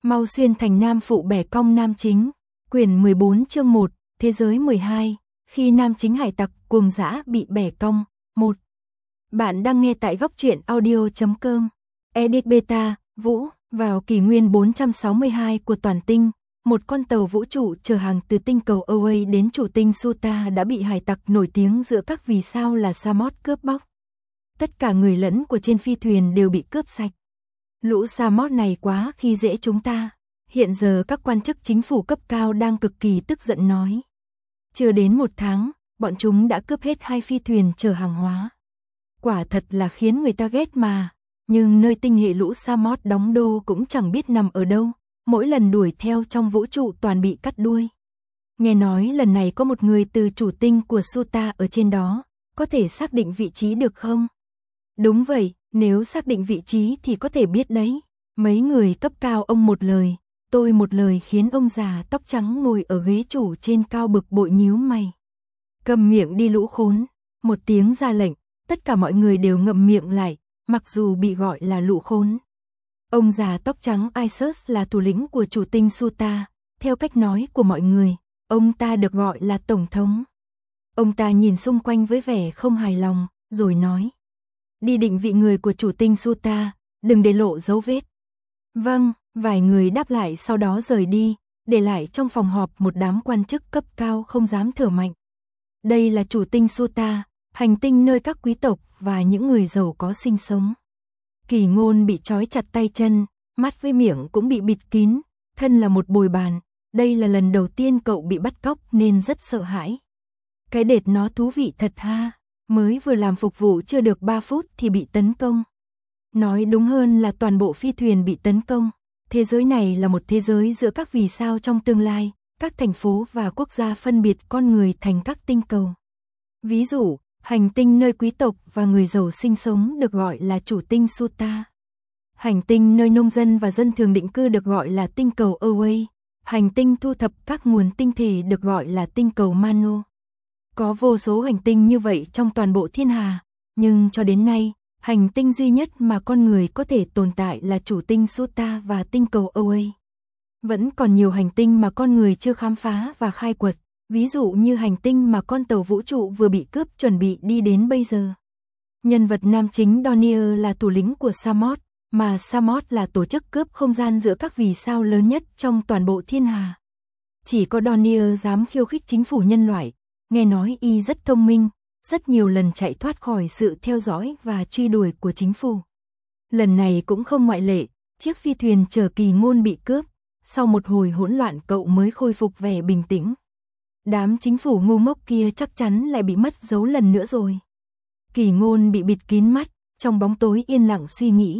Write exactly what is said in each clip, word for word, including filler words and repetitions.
Mau xuyên thành nam phụ bẻ cong nam chính. Quyển mười bốn chương một, thế giới mười hai, khi nam chính hải tặc cuồng dã bị bẻ cong. một. Bạn đang nghe tại góc truyện audio chấm com. Edit beta, Vũ, vào kỷ nguyên bốn trăm sáu mươi hai của toàn tinh, một con tàu vũ trụ chở hàng từ tinh cầu Away đến chủ tinh Suta đã bị hải tặc nổi tiếng giữa các vì sao là Samot cướp bóc. Tất cả người lẫn của trên phi thuyền đều bị cướp sạch. Lũ Samot này quá khi dễ chúng ta. Hiện giờ các quan chức chính phủ cấp cao đang cực kỳ tức giận nói. Chưa đến một tháng, bọn chúng đã cướp hết hai phi thuyền chở hàng hóa. Quả thật là khiến người ta ghét mà. Nhưng nơi tinh hệ lũ Samot đóng đô cũng chẳng biết nằm ở đâu. Mỗi lần đuổi theo trong vũ trụ toàn bị cắt đuôi. Nghe nói lần này có một người từ chủ tinh của Suta ở trên đó. Có thể xác định vị trí được không? Đúng vậy, nếu xác định vị trí thì có thể biết đấy. Mấy người cấp cao ông một lời, tôi một lời khiến ông già tóc trắng ngồi ở ghế chủ trên cao bực bội nhíu mày. Cầm miệng đi lũ khốn, một tiếng ra lệnh, tất cả mọi người đều ngậm miệng lại, mặc dù bị gọi là lũ khốn. Ông già tóc trắng Isus là thủ lĩnh của chủ tinh Suta, theo cách nói của mọi người, ông ta được gọi là tổng thống. Ông ta nhìn xung quanh với vẻ không hài lòng, rồi nói. Đi định vị người của chủ tinh Suta, đừng để lộ dấu vết. Vâng, vài người đáp lại sau đó rời đi, để lại trong phòng họp một đám quan chức cấp cao không dám thở mạnh. Đây là chủ tinh Suta, hành tinh nơi các quý tộc và những người giàu có sinh sống. Kỳ Ngôn bị trói chặt tay chân, mắt với miệng cũng bị bịt kín, thân là một bồi bàn. Đây là lần đầu tiên cậu bị bắt cóc nên rất sợ hãi. Cái đệt nó thú vị thật ha. Mới vừa làm phục vụ chưa được ba phút thì bị tấn công. Nói đúng hơn là toàn bộ phi thuyền bị tấn công. Thế giới này là một thế giới giữa các vì sao trong tương lai, các thành phố và quốc gia phân biệt con người thành các tinh cầu. Ví dụ, hành tinh nơi quý tộc và người giàu sinh sống được gọi là chủ tinh Suta. Hành tinh nơi nông dân và dân thường định cư được gọi là tinh cầu Away. Hành tinh thu thập các nguồn tinh thể được gọi là tinh cầu Mano. Có vô số hành tinh như vậy trong toàn bộ thiên hà, nhưng cho đến nay, hành tinh duy nhất mà con người có thể tồn tại là chủ tinh Suta và tinh cầu Away. Vẫn còn nhiều hành tinh mà con người chưa khám phá và khai quật, ví dụ như hành tinh mà con tàu vũ trụ vừa bị cướp chuẩn bị đi đến bây giờ. Nhân vật nam chính Dornier là thủ lĩnh của Samot, mà Samot là tổ chức cướp không gian giữa các vì sao lớn nhất trong toàn bộ thiên hà. Chỉ có Dornier dám khiêu khích chính phủ nhân loại. Nghe nói y rất thông minh, rất nhiều lần chạy thoát khỏi sự theo dõi và truy đuổi của chính phủ. Lần này cũng không ngoại lệ, chiếc phi thuyền chở Kỳ Ngôn bị cướp, sau một hồi hỗn loạn cậu mới khôi phục vẻ bình tĩnh. Đám chính phủ ngu ngốc kia chắc chắn lại bị mất dấu lần nữa rồi. Kỳ Ngôn bị bịt kín mắt, trong bóng tối yên lặng suy nghĩ.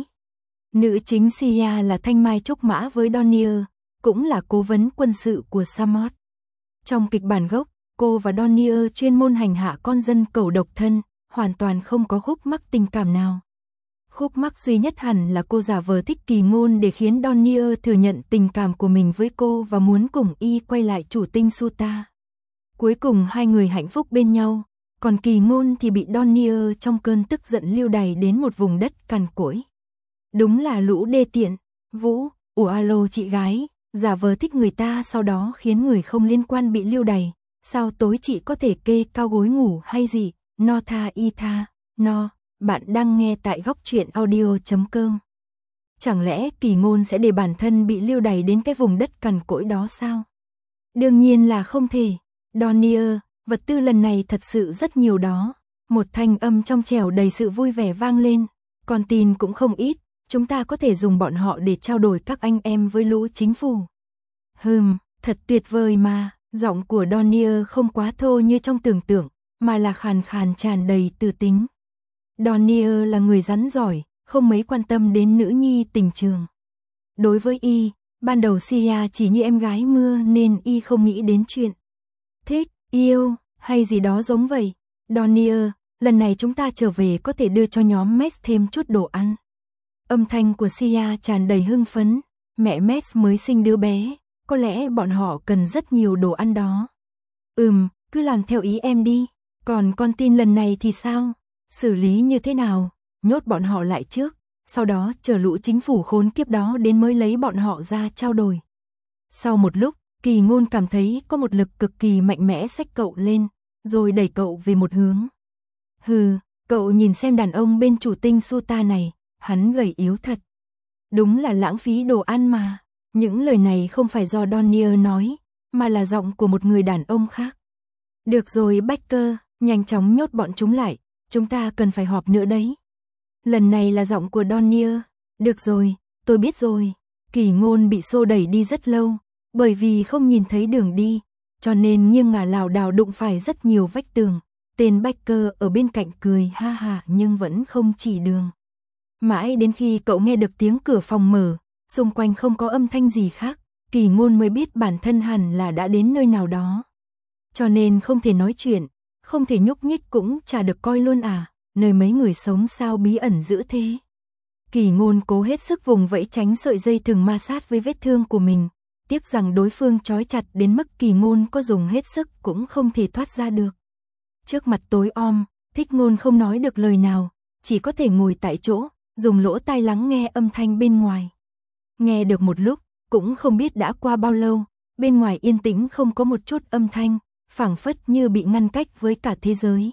Nữ chính Sia là thanh mai trúc mã với Dornier, cũng là cố vấn quân sự của Samot. Trong kịch bản gốc, cô và Dornier chuyên môn hành hạ con dân cẩu độc thân, hoàn toàn không có khúc mắc tình cảm nào. Khúc mắc duy nhất hẳn là cô giả vờ thích Kỳ Ngôn để khiến Dornier thừa nhận tình cảm của mình với cô và muốn cùng y quay lại chủ tinh Suta. Cuối cùng hai người hạnh phúc bên nhau, còn Kỳ Ngôn thì bị Dornier trong cơn tức giận lưu đày đến một vùng đất cằn cỗi. Đúng là lũ đê tiện. Vũ, ủa alo chị gái, giả vờ thích người ta sau đó khiến người không liên quan bị lưu đày. Sao tối chị có thể kê cao gối ngủ hay gì? No tha y tha, no, bạn đang nghe tại góc truyện audio chấm com. Chẳng lẽ Kỳ Ngôn sẽ để bản thân bị lưu đày đến cái vùng đất cằn cỗi đó sao? Đương nhiên là không thể. Dornier, vật tư lần này thật sự rất nhiều đó. Một thanh âm trong trẻo đầy sự vui vẻ vang lên. Con tin cũng không ít, chúng ta có thể dùng bọn họ để trao đổi các anh em với lũ chính phủ. Hừm, thật tuyệt vời mà. Giọng của Dornier không quá thô như trong tưởng tượng, mà là khàn khàn tràn đầy từ tính. Dornier là người rắn giỏi, không mấy quan tâm đến nữ nhi tình trường. Đối với y, ban đầu Sia chỉ như em gái mưa nên y không nghĩ đến chuyện thích, yêu, hay gì đó giống vậy. Dornier, lần này chúng ta trở về có thể đưa cho nhóm Max thêm chút đồ ăn. Âm thanh của Sia tràn đầy hưng phấn, mẹ Max mới sinh đứa bé. Có lẽ bọn họ cần rất nhiều đồ ăn đó. Ừm, cứ làm theo ý em đi. Còn con tin lần này thì sao? Xử lý như thế nào? Nhốt bọn họ lại trước. sau đó chờ lũ chính phủ khốn kiếp đó đến mới lấy bọn họ ra trao đổi. Sau một lúc, Kỳ Ngôn cảm thấy có một lực cực kỳ mạnh mẽ xách cậu lên, rồi đẩy cậu về một hướng. Hừ, cậu nhìn xem đàn ông bên chủ tinh Suta này, hắn gầy yếu thật. Đúng là lãng phí đồ ăn mà. Những lời này không phải do Donnier nói, mà là giọng của một người đàn ông khác. Được rồi Baker, nhanh chóng nhốt bọn chúng lại, chúng ta cần phải họp nữa đấy. Lần này là giọng của Donnier. Được rồi, tôi biết rồi. Kỳ Ngôn bị xô đẩy đi rất lâu, bởi vì không nhìn thấy đường đi, cho nên nghiêng ngả lảo đảo đụng phải rất nhiều vách tường. Tên Baker ở bên cạnh cười ha ha nhưng vẫn không chỉ đường. Mãi đến khi cậu nghe được tiếng cửa phòng mở, xung quanh không có âm thanh gì khác, Kỳ Ngôn mới biết bản thân hẳn là đã đến nơi nào đó. Cho nên không thể nói chuyện, không thể nhúc nhích cũng chả được coi luôn à, nơi mấy người sống sao bí ẩn dữ thế. Kỳ Ngôn cố hết sức vùng vẫy tránh sợi dây thừng ma sát với vết thương của mình, tiếc rằng đối phương trói chặt đến mức Kỳ Ngôn có dùng hết sức cũng không thể thoát ra được. Trước mặt tối om, Thích Ngôn không nói được lời nào, chỉ có thể ngồi tại chỗ, dùng lỗ tai lắng nghe âm thanh bên ngoài. Nghe được một lúc, cũng không biết đã qua bao lâu, bên ngoài yên tĩnh không có một chút âm thanh, phảng phất như bị ngăn cách với cả thế giới.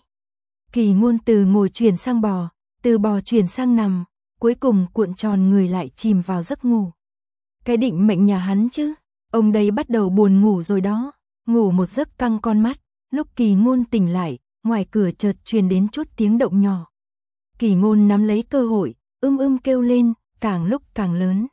Kỳ Ngôn từ ngồi chuyển sang bò, từ bò chuyển sang nằm, cuối cùng cuộn tròn người lại chìm vào giấc ngủ. Cái định mệnh nhà hắn chứ, ông đây bắt đầu buồn ngủ rồi đó, ngủ một giấc căng con mắt, lúc Kỳ Ngôn tỉnh lại, ngoài cửa chợt truyền đến chút tiếng động nhỏ. Kỳ Ngôn nắm lấy cơ hội, ưm ưm kêu lên, càng lúc càng lớn.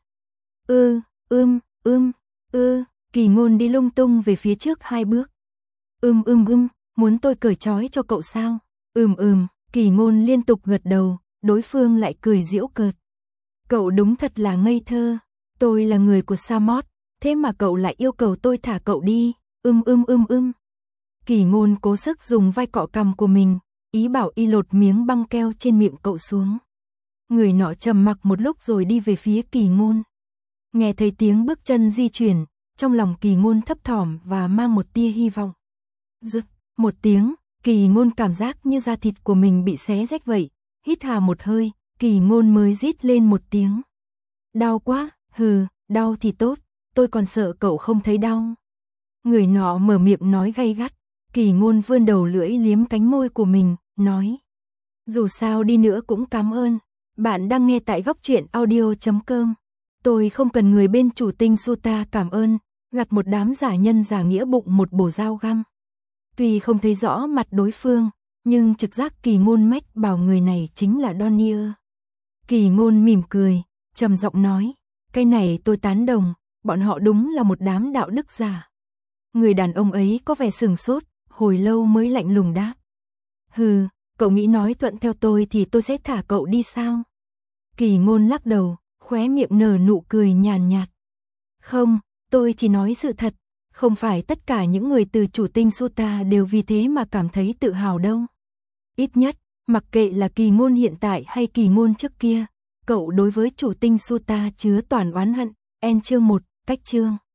Ư, ưm, ưm, ư, Kỳ Ngôn đi lung tung về phía trước hai bước. Ưm ưm ưm, muốn tôi cởi trói cho cậu sao? Ừm ừm, Kỳ Ngôn liên tục gật đầu, đối phương lại cười giễu cợt. Cậu đúng thật là ngây thơ, tôi là người của Samot, thế mà cậu lại yêu cầu tôi thả cậu đi, ưm ưm ưm ưm. Kỳ Ngôn cố sức dùng vai cọ cằm của mình, ý bảo y lột miếng băng keo trên miệng cậu xuống. Người nọ trầm mặc một lúc rồi đi về phía Kỳ Ngôn. Nghe thấy tiếng bước chân di chuyển, trong lòng Kỳ Ngôn thấp thỏm và mang một tia hy vọng. Rứt, một tiếng, Kỳ Ngôn cảm giác như da thịt của mình bị xé rách vậy, hít hà một hơi, Kỳ Ngôn mới rít lên một tiếng. Đau quá, hừ, đau thì tốt, tôi còn sợ cậu không thấy đau. Người nọ mở miệng nói gay gắt, Kỳ Ngôn vươn đầu lưỡi liếm cánh môi của mình, nói. Dù sao đi nữa cũng cảm ơn, bạn đang nghe tại góc truyện audio chấm com. Tôi không cần người bên chủ tinh Suta cảm ơn, gặt một đám giả nhân giả nghĩa bụng một bổ dao găm. Tuy không thấy rõ mặt đối phương, nhưng trực giác Kỳ Ngôn mách bảo người này chính là Donnier. Kỳ Ngôn mỉm cười, trầm giọng nói, cái này tôi tán đồng, bọn họ đúng là một đám đạo đức giả. Người đàn ông ấy có vẻ sừng sốt, hồi lâu mới lạnh lùng đáp. Hừ, cậu nghĩ nói thuận theo tôi thì tôi sẽ thả cậu đi sao? Kỳ Ngôn lắc đầu, khóe miệng nở nụ cười nhàn nhạt. Không, tôi chỉ nói sự thật, không phải tất cả những người từ chủ tinh Suta đều vì thế mà cảm thấy tự hào đâu. Ít nhất, mặc kệ là Kỳ Ngôn hiện tại hay Kỳ Ngôn trước kia, cậu đối với chủ tinh Suta chứa toàn oán hận. En chương một, cách chương.